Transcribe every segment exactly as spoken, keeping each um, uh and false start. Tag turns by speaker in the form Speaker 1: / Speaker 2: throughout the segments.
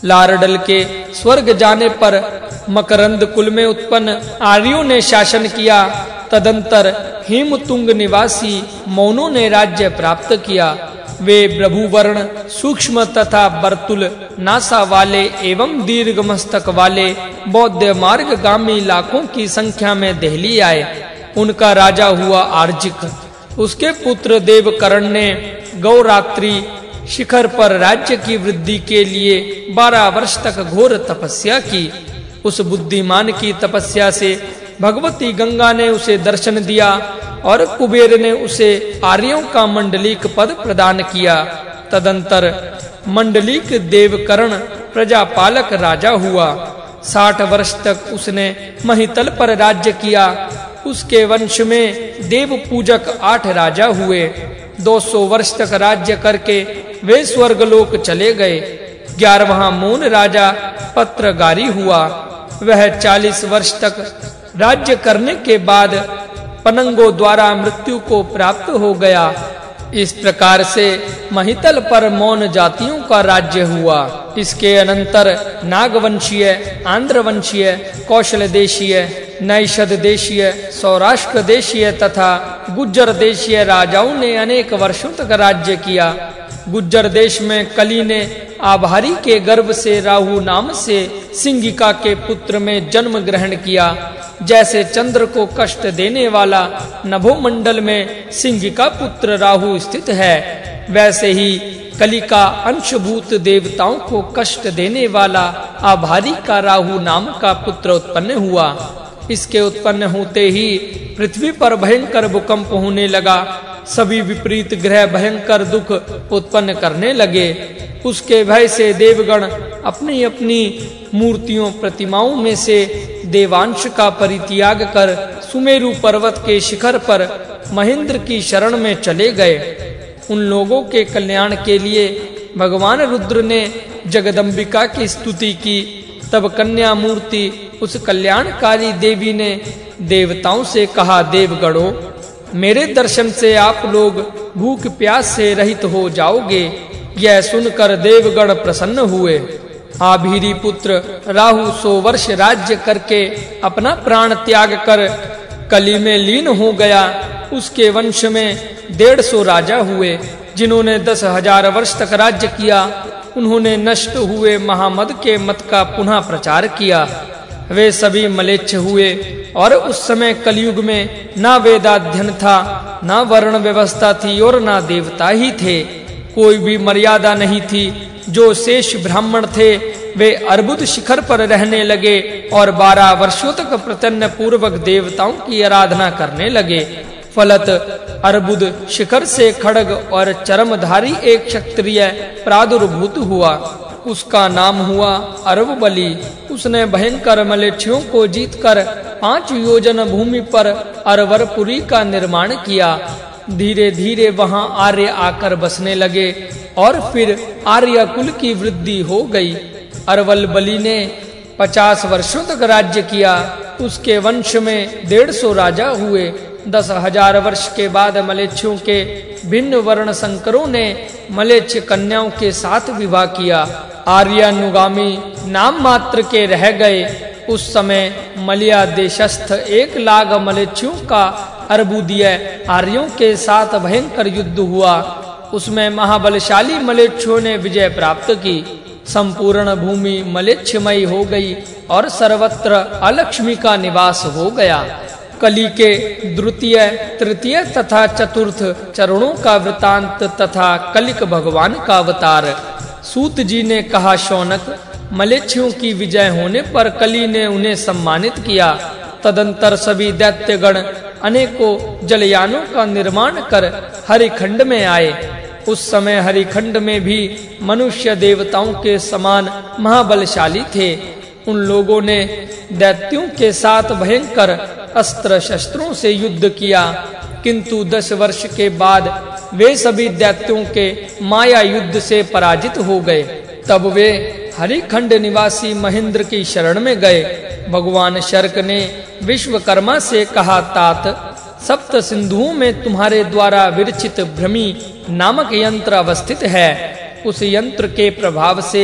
Speaker 1: लारडल के स्वर्ग जाने पर मकरंद कुल में उत्पन्न आर्यों ने शासन किया। तदंतर हेमतुंग निवासी मौनों ने राज्य प्राप्त किया। वे प्रभुवर्ण सूक्ष्म तथा बर्तुल नासा वाले एवं दीर्घ मस्तक वाले बौद्ध मार्गगामी लाखों की संख्या में दिल्ली आए। उनका राजा हुआ आर्जिक। उसके पुत्र देवकर्ण ने गौरात्रि शिखर पर राज्य की वृद्धि के लिए बारह वर्ष तक घोर तपस्या की। उस बुद्धिमान की तपस्या से भगवती गंगा ने उसे दर्शन दिया और कुबेर ने उसे आर्यों का मंडलीक पद प्रदान किया। तदंतर मंडलीक देवकर्ण प्रजापालक राजा हुआ। साठ वर्ष तक उसने महितल पर राज्य किया। उसके वंश में देव पूजक आठ राजा हुए। दो सौ वर्ष तक राज्य करके वे स्वर्गलोक चले गए। ग्यारहवां मून राजा पत्रगारी हुआ। वह चालीस वर्ष तक राज्य करने के बाद पनंगों द्वारा मृत्यु को प्राप्त हो गया। इस प्रकार से महितल पर मौन जातियों का राज्य हुआ। इसके अनंतर नागवंशीय, आंध्रवंशीय, कौशल देशीय, नैषद देशीय, सौराष्ट्र देशीय तथा गुज्जर देशीय राजाओं ने अनेक वर्षों तक राज्य किया। गुज्जर देश में कली ने आभारी के गर्भ से राहु नाम से सिंगिका के पुत्र में जन्म ग्रहण किया। जैसे चंद्र को कष्ट देने वाला नभोमंडल में सिंगिका पुत्र राहु स्थित है, वैसे ही कली का अंशभूत देवताओं को कष्ट देने वाला आभारी का राहु नाम का पुत्र उत्पन्न हुआ। इसके उत्पन्न होते ही पृथ्वी पर भयंकर भूकंप होने लगा। सभी विपरीत ग्रह भयंकर दुख उत्पन्न करने लगे। उसके भय से देवगण अपनी अपनी मूर्तियों प्रतिमाओं में से देवांश का परित्याग कर सुमेरु पर्वत के शिखर पर महेंद्र की शरण में चले गए। उन लोगों के कल्याण के लिए भगवान रुद्र ने जगदम्बिका की स्तुति की। तब कन्या मूर्ति उस कल्याणकारी देवी ने देवताओं से कहा, देवगणों, मेरे दर्शन से आप लोग भूख प्यास से रहित हो जाओगे। यह सुनकर देवगण प्रसन्न हुए। आभीरी पुत्र राहु सौ वर्ष राज्य करके अपना प्राण त्याग कर कली में लीन हो गया। उसके वंश में डेढ़ सौ राजा हुए, जिन्होंने दस हजार वर्ष तक राज्य किया। उन्होंने नष्ट हुए महामद के मत का पुनः प्रचार किया। वे सभी मलेच्छ हुए और उस समय कलयुग में ना वेदाध्ययन था, ना वर्ण व्यवस्था थी और ना देवता ही थे। कोई भी मर्यादा नहीं थी। जो शेष ब्राह्मण थे वे अर्बुद शिखर पर रहने लगे और बारह वर्षों तक प्रतन्न पूर्वक देवताओं की आराधना करने लगे। फलत अर्बुद शिखर से खड्ग और चरमधारी एक क्षत्रिय प्रादुर्भूत हुआ। उसका नाम हुआ अरवबली। उसने भयंकर मलेच्छियों को जीतकर पांच योजन भूमि पर अरवरपुरी का निर्माण किया। धीरे धीरे वहां आर्य आकर बसने लगे और फिर आर्य कुल की वृद्धि हो गई। अरवल बली ने पचास वर्षों तक राज्य किया। उसके वंश में डेढ़ सौ राजा हुए। दस हजार वर्ष के बाद मलेच्छियों के भिन्न वर्ण संकरों ने मलेच्छ कन्याओं के साथ विवाह किया। आर्यानुगामी नाम मात्र के रह गए। उस समय मलिया देशस्थ एक लाख मलेच्छियों का अर्बुदीय आर्यों के साथ भयंकर युद्ध हुआ। उसमें महाबलशाली मलेच्छों ने विजय प्राप्त की। संपूर्ण भूमि मलेच्छमयी हो गई और सर्वत्र अलक्ष्मी का निवास हो गया। कली के द्वितीय, तृतीय तथा चतुर्थ चरणों का वृतांत तथा कलिक भगवान का अवतार। सूत जी ने कहा, शौनक, मलेच्छियों की विजय होने पर कली ने उन्हें सम्मानित किया। तदंतर सभी दैत्यगण अनेकों जलयानों का निर्माण कर हरिखंड में आए। उस समय हरिखंड में भी मनुष्य देवताओं के समान महाबलशाली थे। उन लोगों ने दैत्यों के साथ भयंकर अस्त्र शस्त्रों से युद्ध किया, किंतु दस वर्ष के बाद वे सभी दैत्यों के माया युद्ध से पराजित हो गए। तब वे हरिखंड निवासी महेंद्र की शरण में गए। भगवान शर्क ने विश्वकर्मा से कहा, तात, सप्त सिंधुओं में तुम्हारे द्वारा विरचित भ्रमी नामक यंत्र अवस्थित है। उस यंत्र के प्रभाव से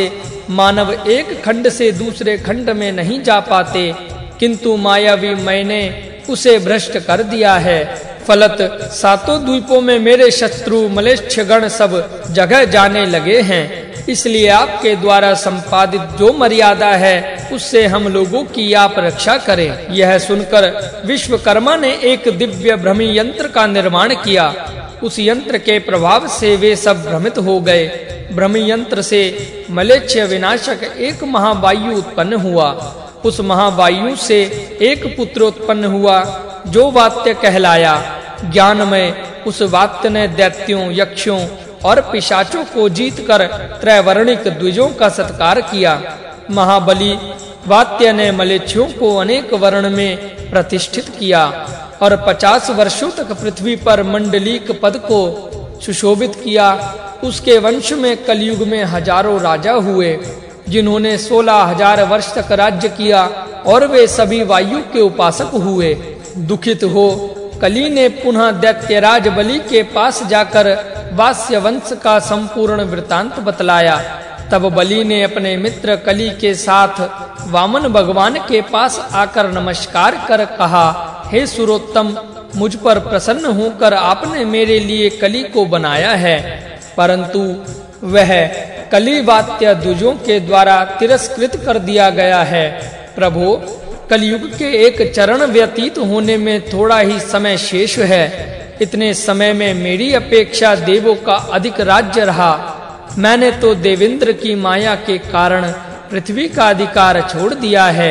Speaker 1: मानव एक खंड से दूसरे खंड में नहीं जा पाते, किंतु मायावी मैंने उसे भ्रष्ट कर दिया है। फलत सातों द्वीपों में मेरे शत्रु मलेच्छ गण सब जगह जाने लगे हैं। इसलिए आपके द्वारा संपादित जो मर्यादा है उससे हम लोगों की आप रक्षा करें। यह सुनकर विश्वकर्मा ने एक दिव्य भ्रमी यंत्र का निर्माण किया। उस यंत्र के प्रभाव से वे सब भ्रमित हो गए। भ्रमी यंत्र से मलेच्छ विनाशक एक महावायु उत्पन्न हुआ। उस महावायु से एक पुत्र उत्पन्न हुआ जो वात्य कहलाया। ज्ञानमय उस वात्य ने दैत्यों, यक्षों और पिशाचों को जीतकर त्रैवर्णिक द्विजों का सत्कार किया। महाबली वात्य ने मलेच्छों को अनेक वर्ण में प्रतिष्ठित किया और पचास वर्षों तक पृथ्वी पर मंडलीक पद को सुशोभित किया। उसके वंश में कलयुग में हजारों राजा हुए जिन्होंने सोलह हजार वर्ष तक राज्य किया और वे सभी वायु के उपासक हुए। दुखित हो कली ने पुनः दैत्यराज बलि के पास जाकर वास्य वंश का संपूर्ण वृतांत बतलाया। तब बलि ने अपने मित्र कली के साथ वामन भगवान के पास आकर नमस्कार कर कहा, हे सुरोत्तम, मुझ पर प्रसन्न होकर आपने मेरे लिए कली को बनाया है, परंतु वह कली वात्य द्विजों के द्वारा तिरस्कृत कर दिया गया है। प्रभो, कलयुग के एक चरण व्यतीत होने में थोड़ा ही समय शेष है। इतने समय में मेरी अपेक्षा देवों का अधिक राज्य रहा। मैंने तो देवेंद्र की माया के कारण पृथ्वी का अधिकार छोड़ दिया है।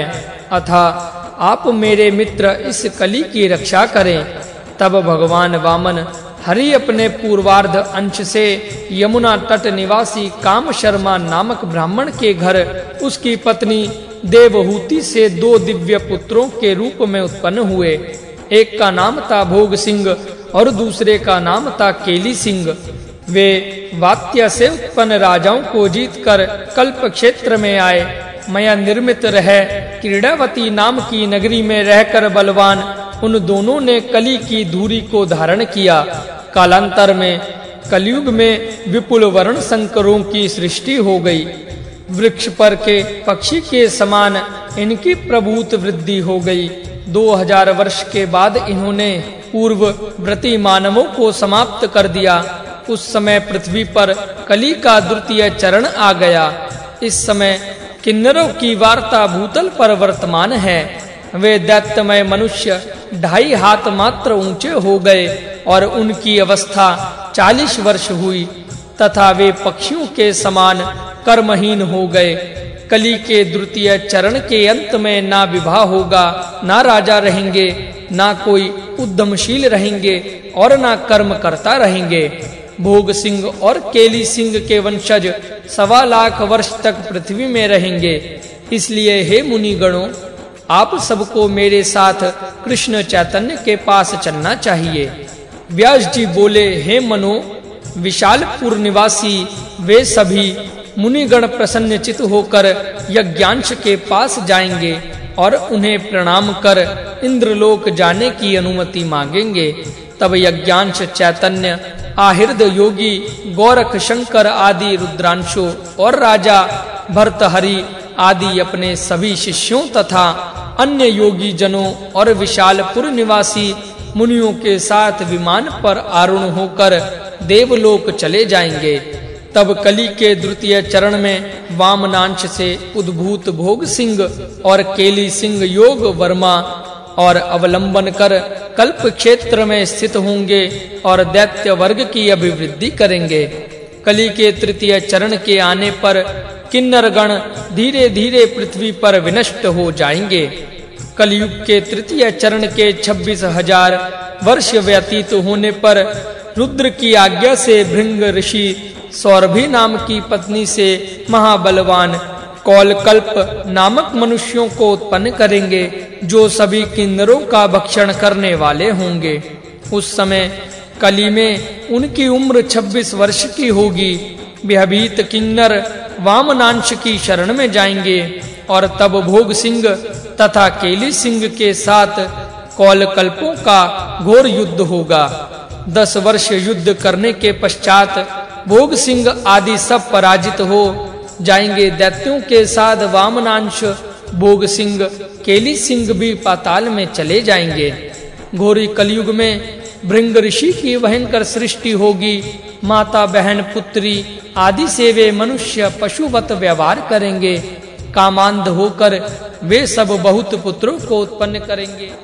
Speaker 1: अतः आप मेरे मित्र इस कली की रक्षा करें। तब भगवान वामन हरि अपने पूर्वार्ध अंश से यमुना तट निवासी काम शर्मा नामक ब्राह्मण के घर उसकी पत्नी देवहूति से दो दिव्य पुत्रों के रूप में उत्पन्न हुए। एक का नाम था भोग सिंह और दूसरे का नाम था केली सिंह। वे वात्य से उत्पन्न राजाओं को जीतकर कल्प क्षेत्र में आए। मया निर्मित रह क्रीडावती नाम की नगरी में रहकर बलवान उन दोनों ने कली की धूरी को धारण किया। कालांतर में कलयुग में विपुल वर्ण संकरों की सृष्टि हो गई। वृक्ष पर के पक्षी के समान इनकी प्रभुत वृद्धि हो गई। दो हजार वर्ष के बाद इन्होंने पूर्व व्रती मानवों को समाप्त कर दिया। उस समय पृथ्वी पर कली का द्वितीय चरण आ गया। इस समय किन्नरों की वार्ता भूतल पर वर्तमान है। वे दैत्यमय मनुष्य ढाई हाथ मात्र ऊंचे हो गए और उनकी अवस्था चालीस वर्ष हुई तथा वे पक्षियों के समान कर्महीन हो गए। कली के द्वितीय चरण के अंत में ना विवाह होगा, ना राजा रहेंगे, ना कोई उद्यमशील रहेंगे और ना कर्म करता रहेंगे। भोग सिंह और केली सिंह के वंशज सवा लाख वर्ष तक पृथ्वी में रहेंगे। इसलिए हे मुनिगणों, आप सबको मेरे साथ कृष्ण चैतन्य के पास चलना चाहिए। व्यास जी बोले, हे मनो, विशालपुर निवासी वे सभी मुनिगण प्रसन्नचित होकर यज्ञांश के पास जाएंगे और उन्हें प्रणाम कर इंद्रलोक जाने की अनुमति मांगेंगे। तब यज्ञांश चैतन्य, आहिर्द योगी, गोरख शंकर आदि रुद्रांशो और राजा भर्तहरि आदि अपने सभी शिष्यों तथा अन्य योगी जनों और विशालपुर निवासी मुनियों के साथ विमान पर आरूढ़ होकर देवलोक चले जाएंगे। तब कली के द्वितीय चरण में वामनांश से उद्भूत भोग सिंह और केली सिंह योग वर्मा और अवलंबन कर कल्प क्षेत्र में स्थित होंगे और दैत्य वर्ग की अभिवृद्धि करेंगे। कली के तृतीय चरण के आने पर किन्नर गण धीरे धीरे पृथ्वी पर विनष्ट हो जाएंगे। कलयुग के तृतीय चरण के छब्बीस हजार वर्ष व्यतीत होने पर रुद्र की आज्ञा से भृंग ऋषि सौरभी नाम की पत्नी से महाबलवान कौलकल्प नामक मनुष्यों को उत्पन्न करेंगे, जो सभी किन्नरों का भक्षण करने वाले होंगे। उस समय कली में उनकी उम्र छब्बीस वर्ष की होगी। भयभीत किन्नर वामनांश की शरण में जाएंगे और तब भोग सिंह तथा केली सिंह के साथ कौलकल्पों का घोर युद्ध होगा। दस वर्ष युद्ध करने के पश्चात भोग सिंह आदि सब पराजित हो जाएंगे। दैत्यों के साथ वामनांश भोग सिंह केली सिंह भी पाताल में चले जाएंगे। घोरी कलयुग में भृंग ऋषि की भयंकर सृष्टि होगी। माता बहन पुत्री आदि से वे मनुष्य पशुवत व्यवहार करेंगे। कामांध होकर वे सब बहुत पुत्रों को उत्पन्न करेंगे।